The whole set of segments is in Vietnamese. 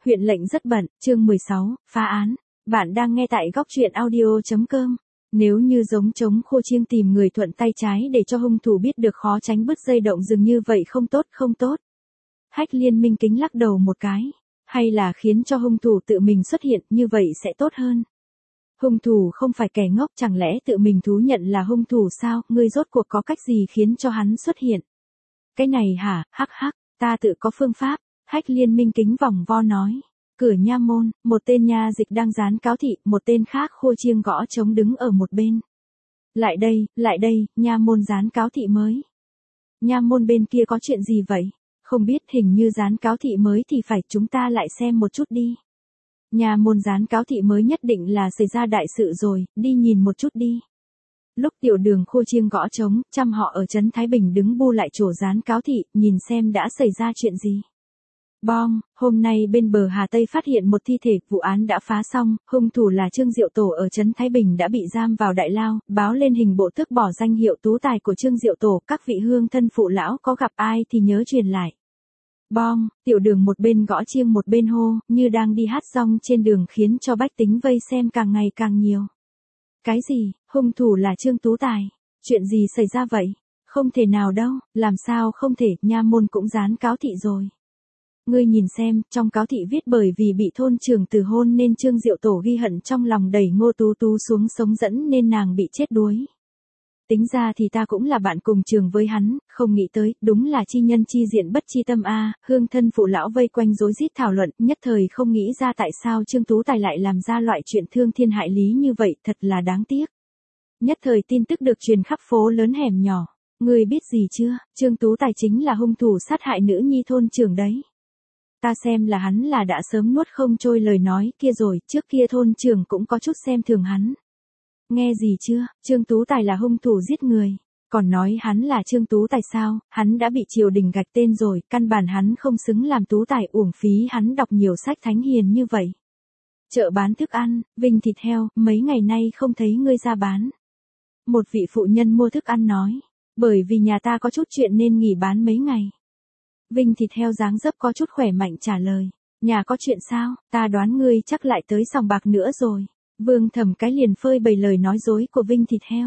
Huyện lệnh rất bận, chương 16, phá án. Bạn đang nghe tại góc truyện audio.com. Nếu như giống trống khô chiêng tìm người thuận tay trái để cho hung thủ biết được khó tránh bứt dây động rừng như vậy không tốt không tốt. Hách Liên Minh Kính lắc đầu một cái. Hay là khiến cho hung thủ tự mình xuất hiện như vậy sẽ tốt hơn. Hung thủ không phải kẻ ngốc, chẳng lẽ tự mình thú nhận là hung thủ sao, ngươi rốt cuộc có cách gì khiến cho hắn xuất hiện. Cái này hả, hắc hắc, ta tự có phương pháp. Hách Liên Minh Kính vòng vo nói. Cửa nha môn, một tên nha dịch đang dán cáo thị, một tên khác khua chiêng gõ trống đứng ở một bên. Lại đây, nha môn dán cáo thị mới. Nha môn bên kia có chuyện gì vậy? Không biết, hình như dán cáo thị mới thì phải, chúng ta lại xem một chút đi. Nha môn dán cáo thị mới nhất định là xảy ra đại sự rồi, đi nhìn một chút đi. Lúc Tiểu Đường khua chiêng gõ trống, trăm họ ở trấn Thái Bình đứng bu lại chỗ dán cáo thị, nhìn xem đã xảy ra chuyện gì. Bom, hôm nay bên bờ Hà Tây phát hiện một thi thể, vụ án đã phá xong, hung thủ là Trương Diệu Tổ ở trấn Thái Bình đã bị giam vào đại lao, báo lên hình bộ tước bỏ danh hiệu tú tài của Trương Diệu Tổ, các vị hương thân phụ lão có gặp ai thì nhớ truyền lại. Bom, Tiểu Đường một bên gõ chiêng một bên hô, như đang đi hát rong trên đường khiến cho bách tính vây xem càng ngày càng nhiều. Cái gì, hung thủ là Trương Tú Tài? Chuyện gì xảy ra vậy? Không thể nào đâu, làm sao không thể, nha môn cũng dán cáo thị rồi. Ngươi nhìn xem, trong cáo thị viết bởi vì bị thôn trưởng từ hôn nên Trương Diệu Tổ ghi hận trong lòng đẩy Ngô Tú Tú xuống sống dẫn nên nàng bị chết đuối. Tính ra thì ta cũng là bạn cùng trường với hắn, không nghĩ tới, đúng là chi nhân chi diện bất chi tâm a. Hương thân phụ lão vây quanh rối rít thảo luận, nhất thời không nghĩ ra tại sao Trương Tú Tài lại làm ra loại chuyện thương thiên hại lý như vậy, thật là đáng tiếc. Nhất thời tin tức được truyền khắp phố lớn hẻm nhỏ. Ngươi biết gì chưa, Trương Tú Tài chính là hung thủ sát hại nữ nhi thôn trưởng đấy. Ta xem là hắn là đã sớm nuốt không trôi lời nói kia rồi, trước kia thôn trưởng cũng có chút xem thường hắn. Nghe gì chưa, Trương Tú Tài là hung thủ giết người. Còn nói hắn là Trương Tú Tài sao, hắn đã bị triều đình gạch tên rồi, căn bản hắn không xứng làm Tú Tài, uổng phí hắn đọc nhiều sách thánh hiền như vậy. Chợ bán thức ăn, Vinh thịt heo, mấy ngày nay không thấy ngươi ra bán. Một vị phụ nhân mua thức ăn nói, bởi vì nhà ta có chút chuyện nên nghỉ bán mấy ngày. Vinh thịt heo dáng dấp có chút khỏe mạnh trả lời, nhà có chuyện sao, ta đoán ngươi chắc lại tới sòng bạc nữa rồi. Vương Thẩm cái liền phơi bày lời nói dối của Vinh thịt heo.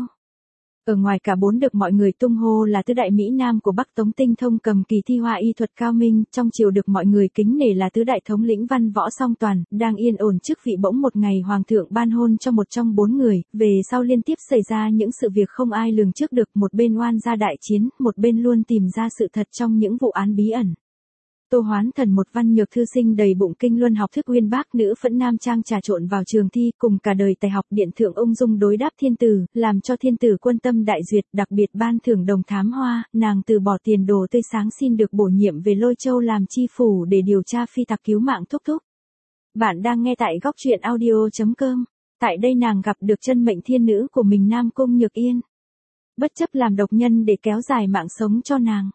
Ở ngoài cả bốn được mọi người tung hô là tứ đại Mỹ Nam của Bắc Tống tinh thông cầm kỳ thi họa y thuật cao minh, trong triều được mọi người kính nể là tứ đại thống lĩnh văn võ song toàn, đang yên ổn chức vị bỗng một ngày hoàng thượng ban hôn cho một trong bốn người, về sau liên tiếp xảy ra những sự việc không ai lường trước được, một bên oan gia đại chiến, một bên luôn tìm ra sự thật trong những vụ án bí ẩn. Tô Hoán Thần một văn nhược thư sinh đầy bụng kinh luân học thức uyên bác, nữ phẫn nam trang trà trộn vào trường thi, cùng cả đời tài học điện thượng ung dung đối đáp thiên tử, làm cho thiên tử quân tâm đại duyệt, đặc biệt ban thưởng đồng thám hoa, nàng từ bỏ tiền đồ tươi sáng xin được bổ nhiệm về Lôi Châu làm chi phủ để điều tra phi tặc cứu mạng thúc thúc. Bạn đang nghe tại góc truyện audio.com. Tại đây nàng gặp được chân mệnh thiên nữ của mình Nam Cung Nhược Yên. Bất chấp làm độc nhân để kéo dài mạng sống cho nàng.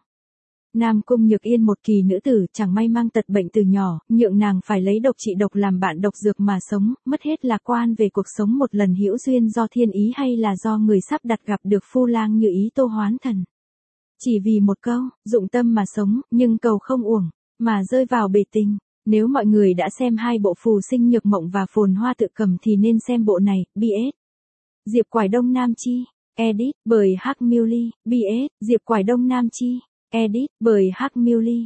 Nam Cung Nhược Yên một kỳ nữ tử, chẳng may mang tật bệnh từ nhỏ, nhượng nàng phải lấy độc trị độc làm bạn độc dược mà sống, mất hết lạc quan về cuộc sống, một lần hữu duyên do thiên ý hay là do người sắp đặt gặp được phu lang như ý Tô Hoán Thần. Chỉ vì một câu, dụng tâm mà sống, nhưng cầu không uổng, mà rơi vào bể tình. Nếu mọi người đã xem hai bộ Phù Sinh Nhược Mộng và Phồn Hoa Tự Cầm thì nên xem bộ này, BS. Diệp Quải Đông Nam Chi, edit bởi Hắc Miêu Ly, BS, Diệp Quải Đông Nam Chi. Edit bởi Hắc Miêu Ly,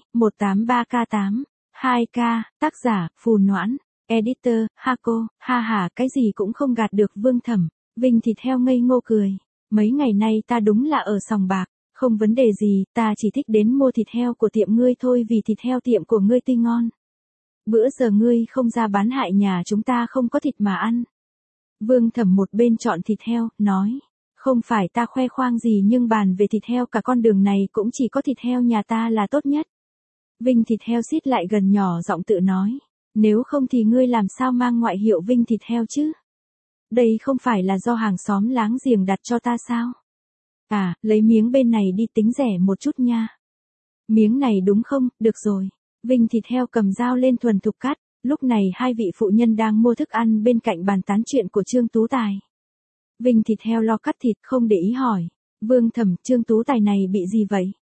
183K8, 2K, tác giả, Phù Noãn, editor, Hako, ha ha, cái gì cũng không gạt được Vương Thẩm. Vinh thịt heo ngây ngô cười, mấy ngày nay ta đúng là ở sòng bạc, không vấn đề gì, ta chỉ thích đến mua thịt heo của tiệm ngươi thôi vì thịt heo tiệm của ngươi tươi ngon. Bữa giờ ngươi không ra bán hại nhà chúng ta không có thịt mà ăn. Vương Thẩm một bên chọn thịt heo, nói. Không phải ta khoe khoang gì nhưng bàn về thịt heo cả con đường này cũng chỉ có thịt heo nhà ta là tốt nhất. Vinh thịt heo xít lại gần nhỏ giọng tự nói. Nếu không thì ngươi làm sao mang ngoại hiệu Vinh thịt heo chứ? Đây không phải là do hàng xóm láng giềng đặt cho ta sao? À, lấy miếng bên này đi tính rẻ một chút nha. Miếng này đúng không? Được rồi. Vinh thịt heo cầm dao lên thuần thục cắt. Lúc này hai vị phụ nhân đang mua thức ăn bên cạnh bàn tán chuyện của Trương Tú Tài. Vinh thịt heo lo cắt thịt không để ý hỏi. Vương Thẩm, Trương Tú Tài này bị gì vậy?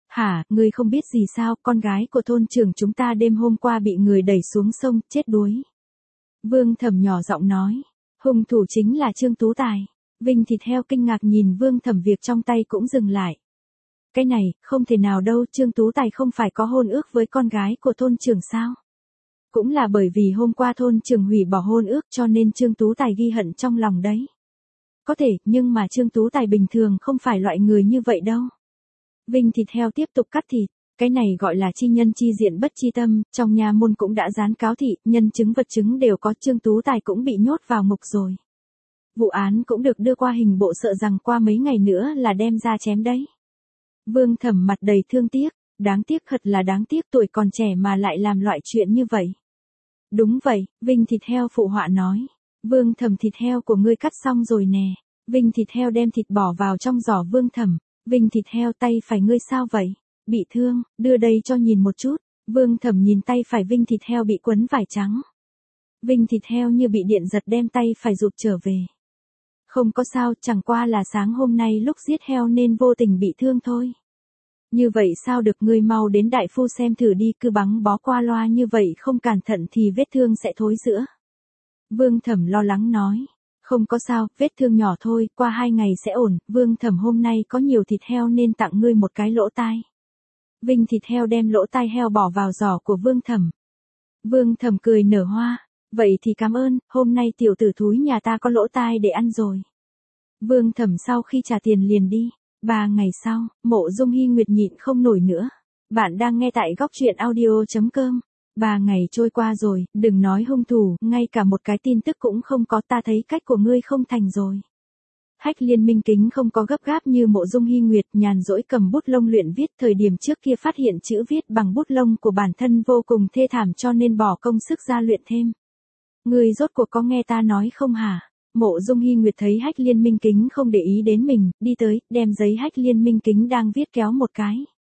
Hả, ngươi không biết gì sao, con gái của thôn trưởng chúng ta đêm hôm qua bị người đẩy xuống sông, chết đuối. Vương Thẩm nhỏ giọng nói, hung thủ chính là Trương Tú Tài. Vinh Thịt Heo kinh ngạc nhìn Vương Thẩm, việc trong tay cũng dừng lại. Cái này, không thể nào đâu, Trương Tú Tài không phải có hôn ước với con gái của thôn trưởng sao? Cũng là bởi vì hôm qua thôn trưởng hủy bỏ hôn ước cho nên Trương Tú Tài ghi hận trong lòng đấy. Có thể, nhưng mà Trương Tú Tài bình thường không phải loại người như vậy đâu. Vinh Thịt Heo tiếp tục cắt thịt, cái này gọi là chi nhân chi diện bất chi tâm, trong nhà môn cũng đã dán cáo thị, nhân chứng vật chứng đều có, Trương Tú Tài cũng bị nhốt vào ngục rồi. Vụ án cũng được đưa qua hình bộ, sợ rằng qua mấy ngày nữa là đem ra chém đấy. Vương Thẩm mặt đầy thương tiếc, đáng tiếc, thật là đáng tiếc, tuổi còn trẻ mà lại làm loại chuyện như vậy. Đúng vậy, Vinh Thịt Heo phụ họa nói. Vương Thẩm, thịt heo của ngươi cắt xong rồi nè. Vinh Thịt Heo đem thịt bỏ vào trong giỏ Vương Thẩm. Vinh Thịt Heo, tay phải ngươi sao vậy? Bị thương, đưa đây cho nhìn một chút. Vương Thẩm nhìn tay phải Vinh Thịt Heo bị quấn vải trắng. Vinh Thịt Heo như bị điện giật đem tay phải rụt trở về. Không có sao, chẳng qua là sáng hôm nay lúc giết heo nên vô tình bị thương thôi. Như vậy sao được, ngươi mau đến đại phu xem thử đi, cứ băng bó qua loa như vậy không cẩn thận thì vết thương sẽ thối rữa. Vương Thẩm lo lắng nói. Không có sao, vết thương nhỏ thôi, qua 2 ngày sẽ ổn. Vương Thẩm, hôm nay có nhiều thịt heo nên tặng ngươi một cái lỗ tai. Vinh Thịt Heo đem lỗ tai heo bỏ vào giỏ của Vương Thẩm. Vương Thẩm cười nở hoa. Vậy thì cảm ơn, hôm nay tiểu tử thúi nhà ta có lỗ tai để ăn rồi. Vương Thẩm sau khi trả tiền liền đi. 3 ngày sau, Mộ Dung Hi Nguyệt nhịn không nổi nữa. Bạn đang nghe tại góc truyện audio.com. 3 ngày trôi qua rồi, đừng nói hung thủ, ngay cả một cái tin tức cũng không có, ta thấy cách của ngươi không thành rồi. Hách Liên Minh Kính không có gấp gáp như Mộ Dung Hi Nguyệt, nhàn rỗi cầm bút lông luyện viết, thời điểm trước kia phát hiện chữ viết bằng bút lông của bản thân vô cùng thê thảm cho nên bỏ công sức ra luyện thêm. Ngươi rốt cuộc có nghe ta nói không hả? Mộ Dung Hi Nguyệt thấy Hách Liên Minh Kính không để ý đến mình, đi tới, đem giấy Hách Liên Minh Kính đang viết kéo một cái.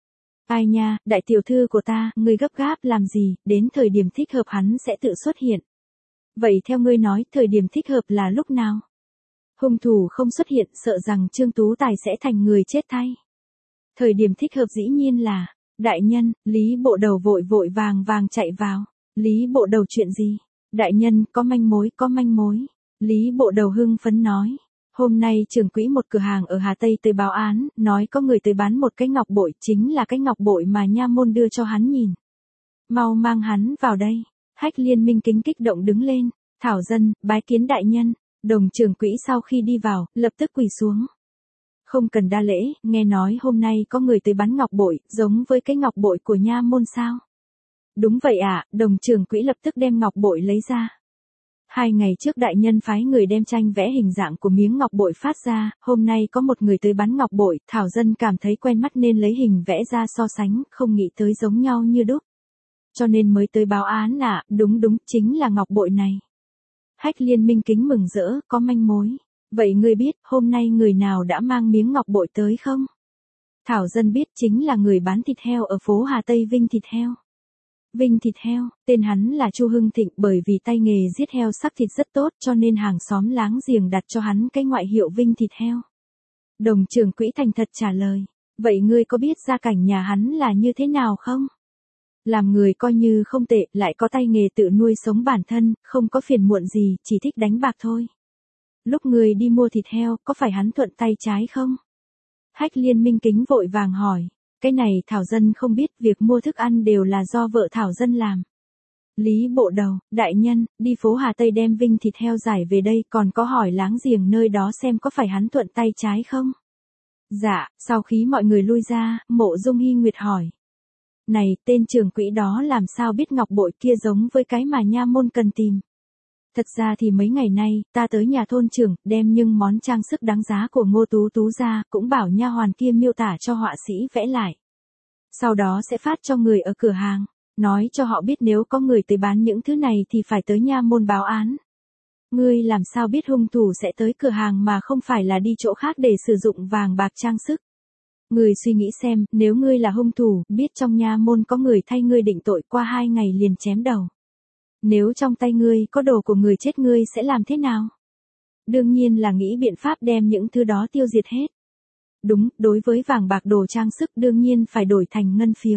Ai nha, đại tiểu thư của ta, ngươi gấp gáp làm gì, đến thời điểm thích hợp hắn sẽ tự xuất hiện. Vậy theo ngươi nói, thời điểm thích hợp là lúc nào? Hung thủ không xuất hiện, sợ rằng Trương Tú Tài sẽ thành người chết thay. Thời điểm thích hợp dĩ nhiên là, đại nhân, Lý Bộ Đầu vội vội vàng vàng chạy vào. Lý Bộ Đầu, chuyện gì? Đại nhân, có manh mối, có manh mối. Lý Bộ Đầu hưng phấn nói. Hôm nay trưởng quỹ một cửa hàng ở Hà Tây tới báo án, nói có người tới bán một cái ngọc bội, chính là cái ngọc bội mà nha môn đưa cho hắn nhìn. Mau mang hắn vào đây. Hách Liên Minh Kính kích động đứng lên. Thảo dân, bái kiến đại nhân. Đồng trưởng quỹ sau khi đi vào, lập tức quỳ xuống. Không cần đa lễ, nghe nói hôm nay có người tới bán ngọc bội, giống với cái ngọc bội của nha môn sao? Đúng vậy ạ, đồng trưởng quỹ lập tức đem ngọc bội lấy ra. 2 ngày trước đại nhân phái người đem tranh vẽ hình dạng của miếng ngọc bội phát ra, hôm nay có một người tới bán ngọc bội, Thảo dân cảm thấy quen mắt nên lấy hình vẽ ra so sánh, không nghĩ tới giống nhau như đúc. Cho nên mới tới báo án ạ, đúng, chính là ngọc bội này. Hách Liên Minh Kính mừng rỡ, có manh mối. Vậy ngươi biết, hôm nay người nào đã mang miếng ngọc bội tới không? Thảo dân biết, chính là người bán thịt heo ở phố Hà Tây, Vinh Thịt Heo. Vinh Thịt Heo, tên hắn là Chu Hưng Thịnh, bởi vì tay nghề giết heo sắc thịt rất tốt cho nên hàng xóm láng giềng đặt cho hắn cái ngoại hiệu Vinh Thịt Heo. Đồng trưởng quỹ thành thật trả lời, vậy ngươi có biết gia cảnh nhà hắn là như thế nào không? Làm người coi như không tệ, lại có tay nghề tự nuôi sống bản thân, không có phiền muộn gì, chỉ thích đánh bạc thôi. Lúc ngươi đi mua thịt heo, có phải hắn thuận tay trái không? Hách Liên Minh Kính vội vàng hỏi. Cái này Thảo dân không biết, việc mua thức ăn đều là do vợ Thảo dân làm. Lý Bộ Đầu, đại nhân, đi phố Hà Tây đem Vinh Thịt Heo giải về đây, còn có hỏi láng giềng nơi đó xem có phải hắn thuận tay trái không? Dạ, sau khi mọi người lui ra, Mộ Dung Hi Nguyệt hỏi. Này, tên trưởng quỹ đó làm sao biết ngọc bội kia giống với cái mà nha môn cần tìm? Thật ra thì mấy ngày nay, ta tới nhà thôn trưởng, đem những món trang sức đáng giá của Ngô Tú Tú ra, cũng bảo nha hoàn kia miêu tả cho họa sĩ vẽ lại. Sau đó sẽ phát cho người ở cửa hàng, nói cho họ biết nếu có người tới bán những thứ này thì phải tới nha môn báo án. Ngươi làm sao biết hung thủ sẽ tới cửa hàng mà không phải là đi chỗ khác để sử dụng vàng bạc trang sức? Ngươi suy nghĩ xem, nếu ngươi là hung thủ, biết trong nha môn có người thay ngươi định tội, qua 2 ngày liền chém đầu. Nếu trong tay ngươi có đồ của người chết, ngươi sẽ làm thế nào? Đương nhiên là nghĩ biện pháp đem những thứ đó tiêu diệt hết. Đúng, đối với vàng bạc đồ trang sức đương nhiên phải đổi thành ngân phiếu.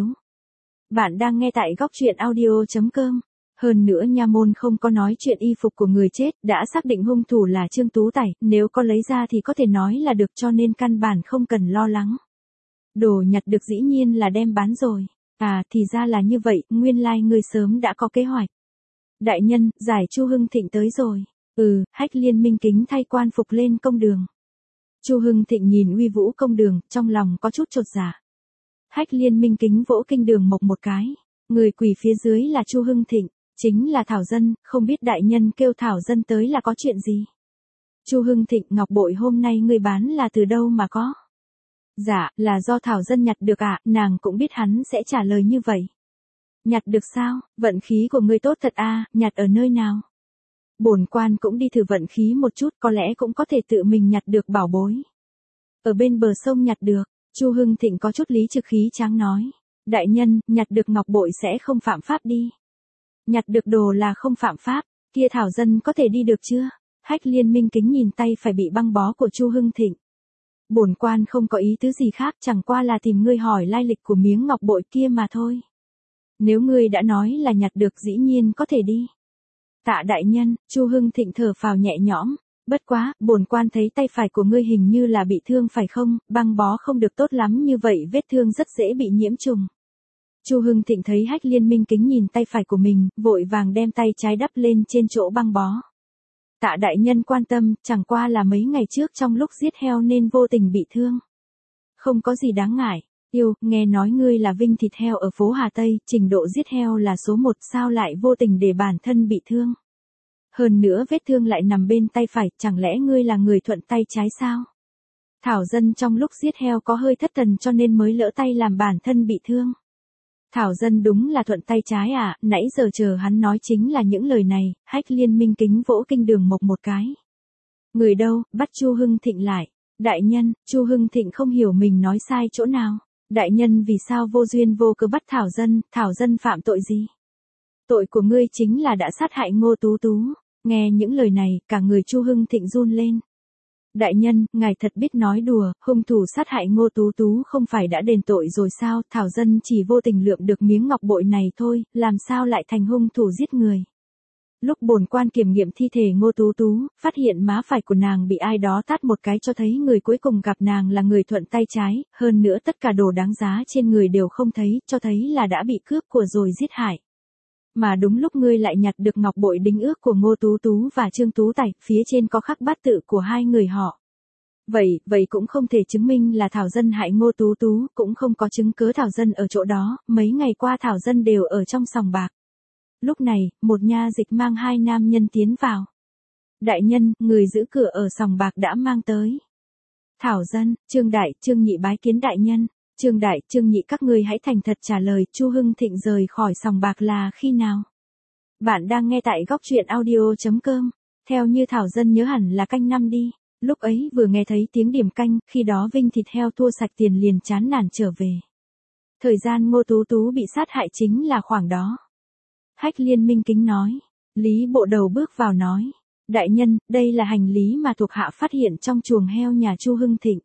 Bạn đang nghe tại góc chuyện audio.com. Hơn nữa nha môn không có nói chuyện y phục của người chết, đã xác định hung thủ là Trương Tú Tài, nếu có lấy ra thì có thể nói là được cho nên căn bản không cần lo lắng. Đồ nhặt được dĩ nhiên là đem bán rồi. À, thì ra là như vậy, nguyên lai ngươi sớm đã có kế hoạch. Đại nhân, giải Chu Hưng Thịnh tới rồi. Hách Liên Minh kính thay quan phục lên công đường. Chu Hưng Thịnh nhìn uy vũ công đường, trong lòng có chút chột dạ. Hách Liên Minh kính vỗ kinh đường mộc một cái. Người quỳ phía dưới là Chu Hưng Thịnh, chính là Thảo Dân, không biết đại nhân kêu Thảo Dân tới là có chuyện gì. Chu Hưng Thịnh, ngọc bội hôm nay ngươi bán là từ đâu mà có? Dạ, là do Thảo Dân nhặt được ạ, nàng cũng biết hắn sẽ trả lời như vậy. Nhặt được sao, vận khí của ngươi tốt thật a, nhặt ở nơi nào? Bổn quan cũng đi thử vận khí một chút, có lẽ cũng có thể tự mình nhặt được bảo bối. Ở bên bờ sông nhặt được, Chu Hưng Thịnh có chút lý trực khí tráng nói. Đại nhân, nhặt được ngọc bội sẽ không phạm pháp đi. Nhặt được đồ là không phạm pháp, kia Thảo Dân có thể đi được chưa? Hách Liên Minh kính nhìn tay phải bị băng bó của Chu Hưng Thịnh. Bổn quan không có ý tứ gì khác, chẳng qua là tìm ngươi hỏi lai lịch của miếng ngọc bội kia mà thôi. Nếu ngươi đã nói là nhặt được dĩ nhiên có thể đi. Tạ đại nhân, Chu Hưng Thịnh thở phào nhẹ nhõm. Bất quá, bổn quan thấy tay phải của ngươi hình như là bị thương phải không, băng bó không được tốt lắm như vậy vết thương rất dễ bị nhiễm trùng. Chu Hưng Thịnh thấy Hách Liên Minh kính nhìn tay phải của mình, vội vàng đem tay trái đắp lên trên chỗ băng bó. Tạ đại nhân quan tâm, chẳng qua là mấy ngày trước trong lúc giết heo nên vô tình bị thương. Không có gì đáng ngại. Nghe nói ngươi là vinh thịt heo ở phố Hà Tây, trình độ giết heo là số 1, sao lại vô tình để bản thân bị thương? Hơn nữa vết thương lại nằm bên tay phải, chẳng lẽ ngươi là người thuận tay trái sao? Thảo Dân trong lúc giết heo có hơi thất thần cho nên mới lỡ tay làm bản thân bị thương. Thảo Dân đúng là thuận tay trái à, nãy giờ chờ hắn nói chính là những lời này, Hách Liên Minh kính vỗ kinh đường mộc một cái. Người đâu, bắt Chu Hưng Thịnh lại. Đại nhân, Chu Hưng Thịnh không hiểu mình nói sai chỗ nào. Đại nhân vì sao vô duyên vô cớ bắt Thảo Dân phạm tội gì? Tội của ngươi chính là đã sát hại Ngô Tú Tú. Nghe những lời này, cả người Chu Hưng Thịnh run lên. Đại nhân, ngài thật biết nói đùa, hung thủ sát hại Ngô Tú Tú không phải đã đền tội rồi sao, Thảo Dân chỉ vô tình lượm được miếng ngọc bội này thôi, làm sao lại thành hung thủ giết người. Lúc bổn quan kiểm nghiệm thi thể Ngô Tú Tú, phát hiện má phải của nàng bị ai đó tát một cái cho thấy người cuối cùng gặp nàng là người thuận tay trái, hơn nữa tất cả đồ đáng giá trên người đều không thấy, cho thấy là đã bị cướp của rồi giết hại. Mà đúng lúc ngươi lại nhặt được ngọc bội đính ước của Ngô Tú Tú và Trương Tú Tài, phía trên có khắc bát tự của hai người họ. Vậy cũng không thể chứng minh là Thảo Dân hại Ngô Tú Tú, cũng không có chứng cớ Thảo Dân ở chỗ đó, mấy ngày qua Thảo Dân đều ở trong sòng bạc. Lúc này, một nha dịch mang hai nam nhân tiến vào. Đại nhân, người giữ cửa ở sòng bạc đã mang tới. Thảo Dân, Trương Đại, Trương Nhị bái kiến đại nhân. Trương Đại, Trương Nhị các ngươi hãy thành thật trả lời, Chu Hưng Thịnh rời khỏi sòng bạc là khi nào? Bạn đang nghe tại góc chuyện audio.com. Theo như Thảo Dân nhớ hẳn là canh năm đi. Lúc ấy vừa nghe thấy tiếng điểm canh, khi đó vinh thịt heo thua sạch tiền liền chán nản trở về. Thời gian Ngô Tú Tú bị sát hại chính là khoảng đó. Hách Liên Minh kính nói. Lý Bộ Đầu bước vào nói. Đại nhân, đây là hành lý mà thuộc hạ phát hiện trong chuồng heo nhà Chu Hưng Thịnh.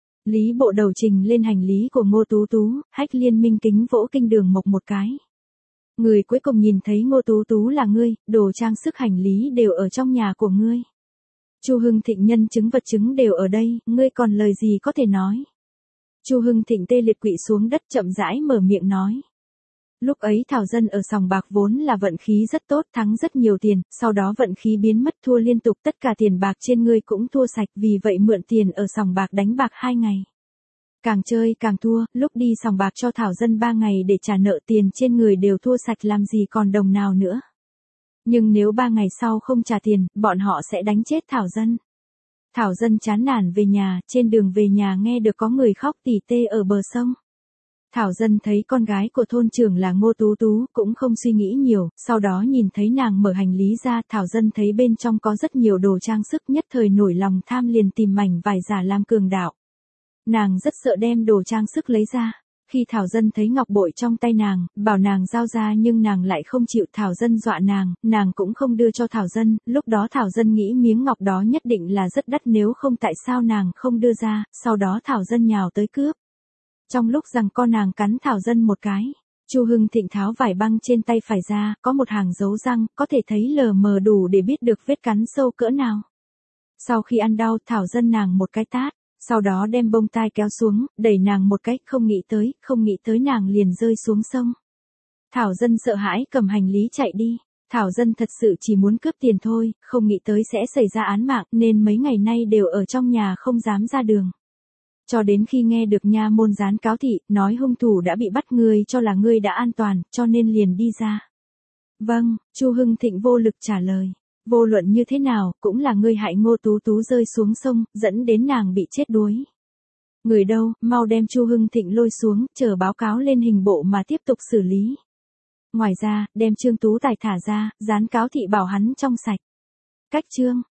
Lý Bộ Đầu trình lên hành lý của Ngô Tú Tú, Hách Liên Minh kính vỗ kinh đường mộc một cái. Người cuối cùng nhìn thấy Ngô Tú Tú là ngươi, đồ trang sức hành lý đều ở trong nhà của ngươi. Chu Hưng Thịnh nhân chứng vật chứng đều ở đây, ngươi còn lời gì có thể nói. Chu Hưng Thịnh tê liệt quỵ xuống đất chậm rãi mở miệng nói. Lúc ấy Thảo Dân ở sòng bạc vốn là vận khí rất tốt, thắng rất nhiều tiền, sau đó vận khí biến mất thua liên tục, tất cả tiền bạc trên ngươi cũng thua sạch, vì vậy mượn tiền ở sòng bạc đánh bạc 2 ngày. Càng chơi càng thua, lúc đi sòng bạc cho Thảo Dân 3 ngày để trả nợ, tiền trên người đều thua sạch, làm gì còn đồng nào nữa. Nhưng nếu 3 ngày sau không trả tiền, bọn họ sẽ đánh chết Thảo Dân. Thảo Dân chán nản về nhà, trên đường về nhà nghe được có người khóc tỉ tê ở bờ sông. Thảo Dân thấy con gái của thôn trưởng là Ngô Tú Tú, cũng không suy nghĩ nhiều, sau đó nhìn thấy nàng mở hành lý ra, Thảo Dân thấy bên trong có rất nhiều đồ trang sức, nhất thời nổi lòng tham liền tìm mảnh vải giả làm cường đạo. Nàng rất sợ đem đồ trang sức lấy ra. Khi Thảo Dân thấy ngọc bội trong tay nàng, bảo nàng giao ra nhưng nàng lại không chịu. Thảo Dân dọa nàng cũng không đưa cho Thảo Dân. Lúc đó Thảo Dân nghĩ miếng ngọc đó nhất định là rất đắt, nếu không tại sao nàng không đưa ra. Sau đó Thảo Dân nhào tới cướp. Trong lúc giằng co nàng cắn Thảo Dân một cái. Chu Hưng Thịnh tháo vải băng trên tay phải ra, có một hàng dấu răng, có thể thấy lờ mờ đủ để biết được vết cắn sâu cỡ nào. Sau khi ăn đau, Thảo Dân nàng một cái tát, sau đó đem bông tai kéo xuống, đẩy nàng một cái, không nghĩ tới nàng liền rơi xuống sông. Thảo Dân sợ hãi cầm hành lý chạy đi. Thảo Dân thật sự chỉ muốn cướp tiền thôi, không nghĩ tới sẽ xảy ra án mạng, nên mấy ngày nay đều ở trong nhà không dám ra đường. Cho đến khi nghe được nha môn gián cáo thị, nói hung thủ đã bị bắt, ngươi cho là ngươi đã an toàn, cho nên liền đi ra. Vâng, Chu Hưng Thịnh vô lực trả lời. Vô luận như thế nào, cũng là ngươi hại Ngô Tú Tú rơi xuống sông, dẫn đến nàng bị chết đuối. Người đâu, mau đem Chu Hưng Thịnh lôi xuống, chờ báo cáo lên hình bộ mà tiếp tục xử lý. Ngoài ra, đem Trương Tú Tài thả ra, gián cáo thị bảo hắn trong sạch. Cách chương